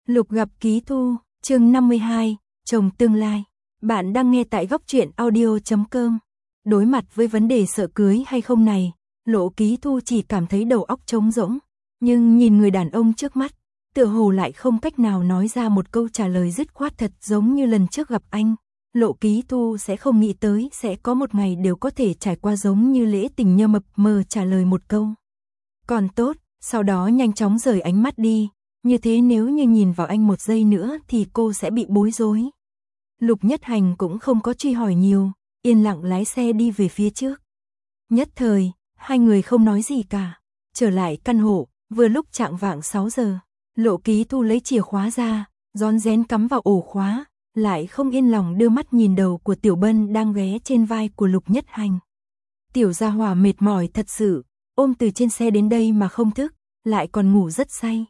Lục gặp Ký Thu, chương 52, chồng tương lai. Bạn đang nghe tại góc truyện audio.com. Đối mặt với vấn đề sợ cưới hay không này, Lộ Ký Thu chỉ cảm thấy đầu óc trống rỗng, nhưng nhìn người đàn ông trước mắt, tựa hồ lại không cách nào nói ra một câu trả lời dứt khoát thật giống như lần trước gặp anh. Lộ Ký Thu sẽ không nghĩ tới sẽ có một ngày đều có thể trải qua giống như lễ tình nhơ mập mờ trả lời một câu. Còn tốt, sau đó nhanh chóng rời ánh mắt đi, như thế nếu như nhìn vào anh một giây nữa thì cô sẽ bị bối rối. Lục Nhất Hành cũng không có truy hỏi nhiều, yên lặng lái xe đi về phía trước. Nhất thời, hai người không nói gì cả. Trở lại căn hộ, vừa lúc chạng vạng 6 giờ, Lộ Ký Thu lấy chìa khóa ra, rón rén cắm vào ổ khóa, lại không yên lòng đưa mắt nhìn đầu của Tiểu Bân đang ghé trên vai của Lục Nhất Hành. Tiểu gia hỏa mệt mỏi thật sự, ôm từ trên xe đến đây mà không thức, lại còn ngủ rất say.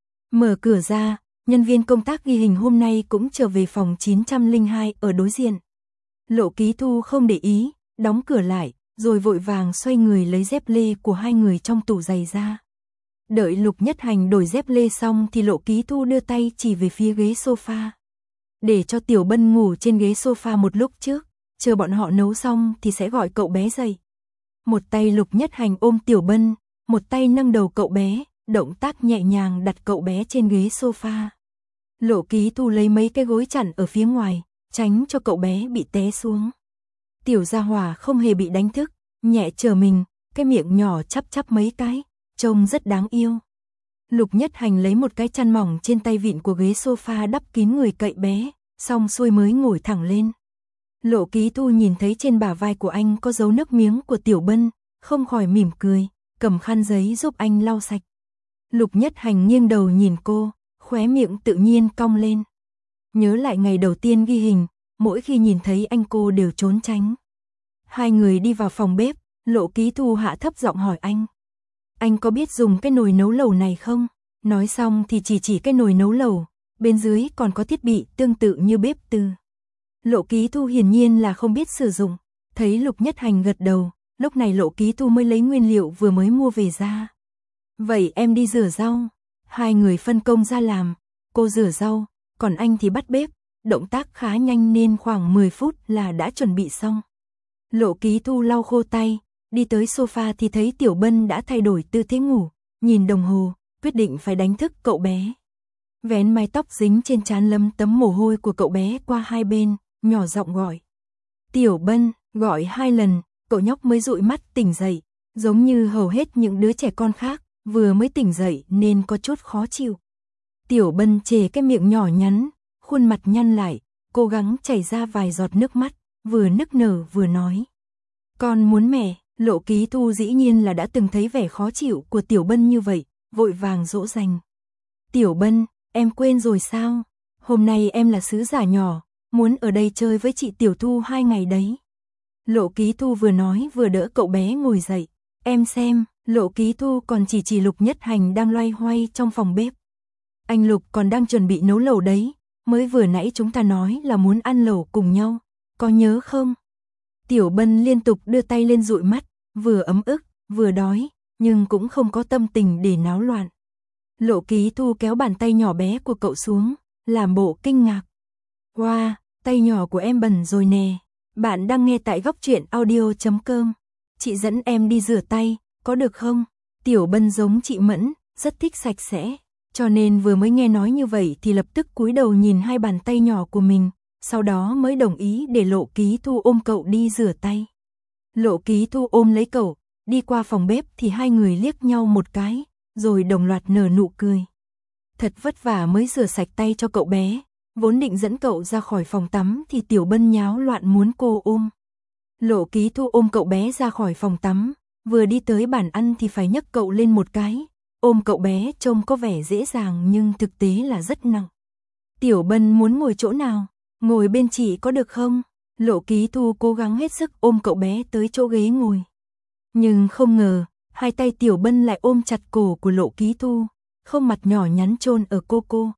Mở cửa ra, nhân viên công tác ghi hình hôm nay cũng trở về phòng 902 ở đối diện. Lộ Ký Thu không để ý, đóng cửa lại, rồi vội vàng xoay người lấy dép lê của hai người trong tủ giày ra. Đợi Lục Nhất Hành đổi dép lê xong thì Lộ Ký Thu đưa tay chỉ về phía ghế sofa. Để cho Tiểu Bân ngủ trên ghế sofa một lúc trước, chờ bọn họ nấu xong thì sẽ gọi cậu bé dậy. Một tay Lục Nhất Hành ôm Tiểu Bân, một tay nâng đầu cậu bé, động tác nhẹ nhàng đặt cậu bé trên ghế sofa. Lộ Ký Thu lấy mấy cái gối chặn ở phía ngoài, tránh cho cậu bé bị té xuống. Tiểu gia hỏa không hề bị đánh thức, nhẹ trở mình, cái miệng nhỏ chắp chắp mấy cái, trông rất đáng yêu. Lục Nhất Hành lấy một cái chăn mỏng trên tay vịn của ghế sofa đắp kín người cậy bé, xong xuôi mới ngồi thẳng lên. Lộ Ký Thu nhìn thấy trên bả vai của anh có dấu nước miếng của Tiểu Bân, không khỏi mỉm cười, cầm khăn giấy giúp anh lau sạch. Lục Nhất Hành nghiêng đầu nhìn cô, khóe miệng tự nhiên cong lên. Nhớ lại ngày đầu tiên ghi hình, mỗi khi nhìn thấy anh cô đều trốn tránh. Hai người đi vào phòng bếp, Lộ Ký Thu hạ thấp giọng hỏi anh. Anh có biết dùng cái nồi nấu lẩu này không? Nói xong thì chỉ cái nồi nấu lẩu, bên dưới còn có thiết bị tương tự như bếp từ. Lộ Ký Thu hiển nhiên là không biết sử dụng, thấy Lục Nhất Hành gật đầu, lúc này Lộ Ký Thu mới lấy nguyên liệu vừa mới mua về ra. Vậy em đi rửa rau. Hai người phân công ra làm, cô rửa rau, còn anh thì bắt bếp, động tác khá nhanh nên khoảng 10 phút là đã chuẩn bị xong. Lộ Ký Thu lau khô tay, đi tới sofa thì thấy Tiểu Bân đã thay đổi tư thế ngủ, nhìn đồng hồ, quyết định phải đánh thức cậu bé. Vén mái tóc dính trên trán lấm tấm mồ hôi của cậu bé qua hai bên, nhỏ giọng gọi. Tiểu Bân, gọi 2 lần, cậu nhóc mới dụi mắt tỉnh dậy, giống như hầu hết những đứa trẻ con khác, vừa mới tỉnh dậy nên có chút khó chịu. Tiểu Bân chề cái miệng nhỏ nhắn, khuôn mặt nhăn lại, cố gắng chảy ra vài giọt nước mắt, vừa nức nở vừa nói. Con muốn mẹ. Lộ Ký Thu dĩ nhiên là đã từng thấy vẻ khó chịu của Tiểu Bân như vậy, vội vàng dỗ dành. Tiểu Bân, em quên rồi sao? Hôm nay em là sứ giả nhỏ, muốn ở đây chơi với chị Tiểu Thu 2 ngày đấy. Lộ Ký Thu vừa nói vừa đỡ cậu bé ngồi dậy. Em xem, Lộ Ký Thu còn chỉ Lục Nhất Hành đang loay hoay trong phòng bếp. Anh Lục còn đang chuẩn bị nấu lẩu đấy, mới vừa nãy chúng ta nói là muốn ăn lẩu cùng nhau, có nhớ không? Tiểu Bân liên tục đưa tay lên dụi mắt, vừa ấm ức, vừa đói, nhưng cũng không có tâm tình để náo loạn. Lộ Ký Thu kéo bàn tay nhỏ bé của cậu xuống, làm bộ kinh ngạc. Wow, tay nhỏ của em bẩn rồi nè. Bạn đang nghe tại góc truyện audio.com. Chị dẫn em đi rửa tay, có được không? Tiểu Bân giống chị Mẫn, rất thích sạch sẽ, cho nên vừa mới nghe nói như vậy thì lập tức cúi đầu nhìn hai bàn tay nhỏ của mình, sau đó mới đồng ý để Lộ Ký Thu ôm cậu đi rửa tay. Lộ Ký Thu ôm lấy cậu, đi qua phòng bếp thì hai người liếc nhau một cái, rồi đồng loạt nở nụ cười. Thật vất vả mới rửa sạch tay cho cậu bé, vốn định dẫn cậu ra khỏi phòng tắm thì Tiểu Bân nháo loạn muốn cô ôm. Lộ Ký Thu ôm cậu bé ra khỏi phòng tắm, vừa đi tới bàn ăn thì phải nhấc cậu lên một cái, ôm cậu bé trông có vẻ dễ dàng nhưng thực tế là rất nặng. Tiểu Bân muốn ngồi chỗ nào? Ngồi bên chị có được không? Lộ Ký Thu cố gắng hết sức ôm cậu bé tới chỗ ghế ngồi. Nhưng không ngờ, hai tay Tiểu Bân lại ôm chặt cổ của Lộ Ký Thu, khuôn mặt nhỏ nhắn chôn ở cô,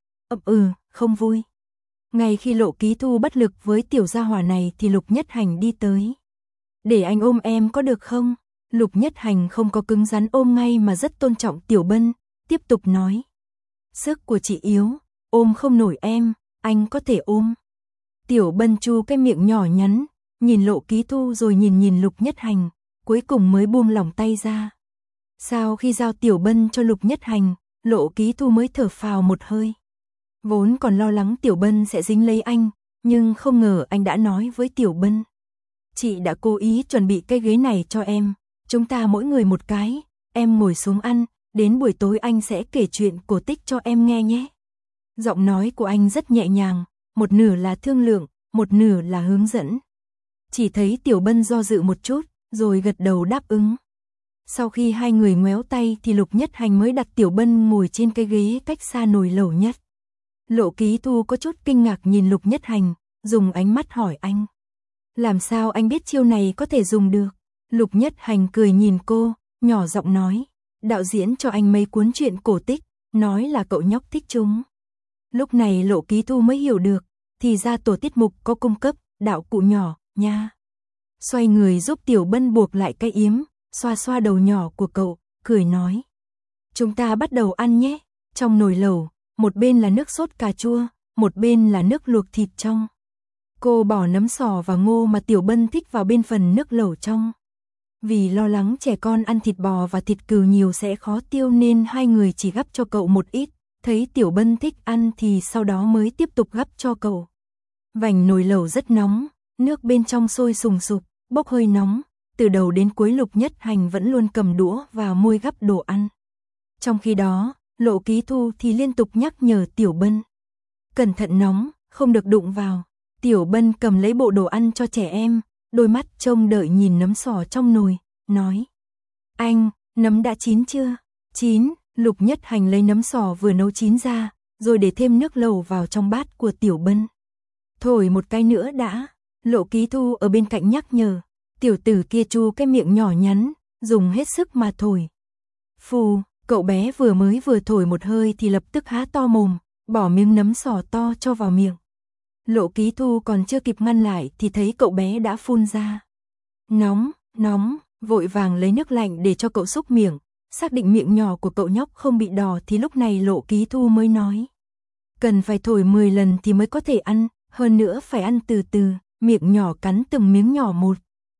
không vui. Ngay khi Lộ Ký Thu bất lực với tiểu gia hỏa này thì Lục Nhất Hành đi tới. Để anh ôm em có được không? Lục Nhất Hành không có cứng rắn ôm ngay mà rất tôn trọng Tiểu Bân, tiếp tục nói. Sức của chị yếu, ôm không nổi em, anh có thể ôm. Tiểu Bân chu cái miệng nhỏ nhắn, nhìn Lộ Ký Thu rồi nhìn Lục Nhất Hành, cuối cùng mới buông lỏng tay ra. Sau khi giao Tiểu Bân cho Lục Nhất Hành, Lộ Ký Thu mới thở phào một hơi. Vốn còn lo lắng Tiểu Bân sẽ dính lấy anh, nhưng không ngờ anh đã nói với Tiểu Bân. Chị đã cố ý chuẩn bị cái ghế này cho em, chúng ta mỗi người một cái, em ngồi xuống ăn, đến buổi tối anh sẽ kể chuyện cổ tích cho em nghe nhé. Giọng nói của anh rất nhẹ nhàng, một nửa là thương lượng, một nửa là hướng dẫn. Chỉ thấy Tiểu Bân do dự một chút, rồi gật đầu đáp ứng. Sau khi hai người ngoéo tay thì Lục Nhất Hành mới đặt Tiểu Bân ngồi trên cái ghế cách xa nồi lẩu nhất. Lộ Ký Thu có chút kinh ngạc nhìn Lục Nhất Hành, dùng ánh mắt hỏi anh. Làm sao anh biết chiêu này có thể dùng được? Lục Nhất Hành cười nhìn cô, nhỏ giọng nói. Đạo diễn cho anh mấy cuốn truyện cổ tích, nói là cậu nhóc thích chúng. Lúc này Lộ Ký Thu mới hiểu được, thì ra tổ tiết mục có cung cấp, đạo cụ nhỏ, nha. Xoay người giúp Tiểu Bân buộc lại cái yếm, xoa xoa đầu nhỏ của cậu, cười nói. Chúng ta bắt đầu ăn nhé, trong nồi lẩu, một bên là nước sốt cà chua, một bên là nước luộc thịt trong. Cô bỏ nấm sò và ngô mà Tiểu Bân thích vào bên phần nước lẩu trong. Vì lo lắng trẻ con ăn thịt bò và thịt cừu nhiều sẽ khó tiêu nên hai người chỉ gắp cho cậu một ít, thấy Tiểu Bân thích ăn thì sau đó mới tiếp tục gắp cho cậu. Vành nồi lẩu rất nóng, nước bên trong sôi sùng sục, bốc hơi nóng, từ đầu đến cuối Lục Nhất Hành vẫn luôn cầm đũa và môi gắp đồ ăn. Trong khi đó, Lộ Ký Thu thì liên tục nhắc nhở Tiểu Bân. Cẩn thận nóng, không được đụng vào. Tiểu Bân cầm lấy bộ đồ ăn cho trẻ em, đôi mắt trông đợi nhìn nấm sò trong nồi, nói. Anh, nấm đã chín chưa? Chín, Lục Nhất Hành lấy nấm sò vừa nấu chín ra, rồi để thêm nước lẩu vào trong bát của Tiểu Bân. Thổi một cái nữa đã, Lộ Ký Thu ở bên cạnh nhắc nhở. Tiểu tử kia chu cái miệng nhỏ nhắn, dùng hết sức mà thổi. Phù, cậu bé vừa thổi một hơi thì lập tức há to mồm, bỏ miếng nấm sò to cho vào miệng. Lộ Ký Thu còn chưa kịp ngăn lại thì thấy cậu bé đã phun ra. Nóng, nóng, vội vàng lấy nước lạnh để cho cậu xúc miệng, xác định miệng nhỏ của cậu nhóc không bị đỏ thì lúc này Lộ Ký Thu mới nói. Cần phải thổi 10 lần thì mới có thể ăn, hơn nữa phải ăn từ từ, miệng nhỏ cắn từng miếng nhỏ một.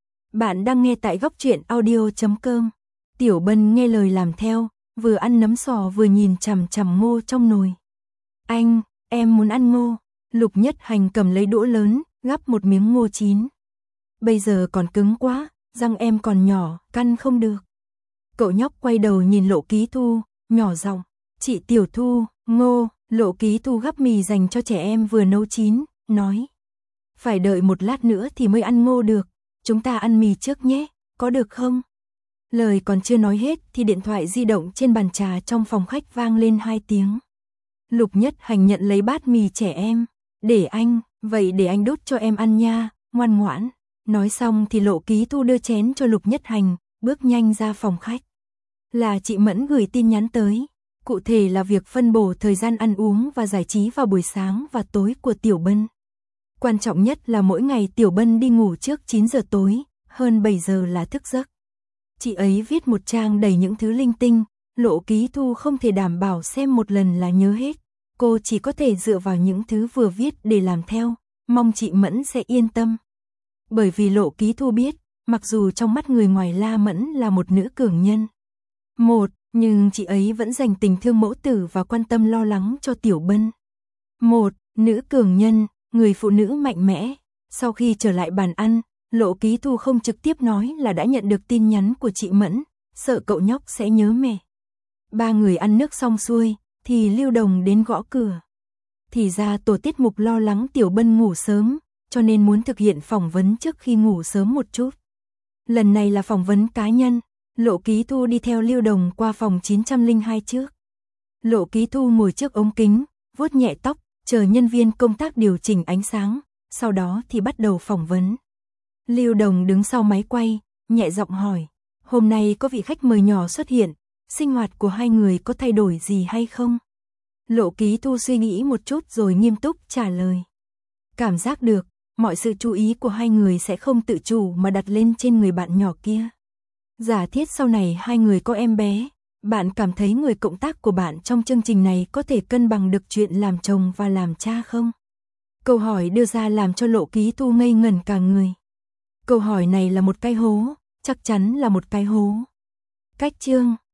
Bạn đang nghe tại góc truyện audio.com. Tiểu Bân nghe lời làm theo, vừa ăn nấm sò vừa nhìn chằm chằm ngô trong nồi. Anh, em muốn ăn ngô. Lục Nhất Hành cầm lấy đũa lớn, gắp một miếng ngô chín. Bây giờ còn cứng quá, răng em còn nhỏ, căn không được. Cậu nhóc quay đầu nhìn Lộ Ký Thu, nhỏ giọng. Chị Tiểu Thu, ngô. Lộ Ký Thu gắp mì dành cho trẻ em vừa nấu chín, nói. Phải đợi một lát nữa thì mới ăn ngô được. Chúng ta ăn mì trước nhé, có được không? Lời còn chưa nói hết thì điện thoại di động trên bàn trà trong phòng khách vang lên 2 tiếng. Lục Nhất Hành nhận lấy bát mì trẻ em. Để anh, vậy để anh đút cho em ăn nha, ngoan ngoãn. Nói xong thì Lộ Ký Thu đưa chén cho Lục Nhất Hành, bước nhanh ra phòng khách. Là chị Mẫn gửi tin nhắn tới. Cụ thể là việc phân bổ thời gian ăn uống và giải trí vào buổi sáng và tối của Tiểu Bân. Quan trọng nhất là mỗi ngày Tiểu Bân đi ngủ trước 9 giờ tối, hơn 7 giờ là thức giấc. Chị ấy viết một trang đầy những thứ linh tinh, Lộ Ký Thu không thể đảm bảo xem một lần là nhớ hết. Cô chỉ có thể dựa vào những thứ vừa viết để làm theo, mong chị Mẫn sẽ yên tâm. Bởi vì Lộ Ký Thu biết, mặc dù trong mắt người ngoài La Mẫn là một nữ cường nhân. Nhưng chị ấy vẫn dành tình thương mẫu tử và quan tâm lo lắng cho Tiểu Bân. Nữ cường nhân, người phụ nữ mạnh mẽ. Sau khi trở lại bàn ăn, Lộ Ký Thu không trực tiếp nói là đã nhận được tin nhắn của chị Mẫn, sợ cậu nhóc sẽ nhớ mẹ. Ba người ăn nước xong xuôi, thì Lưu Đồng đến gõ cửa. Thì ra tổ tiết mục lo lắng Tiểu Bân ngủ sớm, cho nên muốn thực hiện phỏng vấn trước khi ngủ sớm một chút. Lần này là phỏng vấn cá nhân, Lộ Ký Thu đi theo Lưu Đồng qua phòng 902 trước. Lộ Ký Thu ngồi trước ống kính, vuốt nhẹ tóc, chờ nhân viên công tác điều chỉnh ánh sáng, sau đó thì bắt đầu phỏng vấn. Lưu Đồng đứng sau máy quay, nhẹ giọng hỏi, hôm nay có vị khách mời nhỏ xuất hiện, sinh hoạt của hai người có thay đổi gì hay không? Lộ Ký Thu suy nghĩ một chút rồi nghiêm túc trả lời. Cảm giác được, mọi sự chú ý của hai người sẽ không tự chủ mà đặt lên trên người bạn nhỏ kia. Giả thiết sau này hai người có em bé, Bạn cảm thấy người cộng tác của bạn trong chương trình này có thể cân bằng được chuyện làm chồng và làm cha không? Câu hỏi đưa ra làm cho Lộ Ký Thu ngây ngẩn cả người. Câu hỏi này là một cái hố, chắc chắn là một cái hố. Cách chương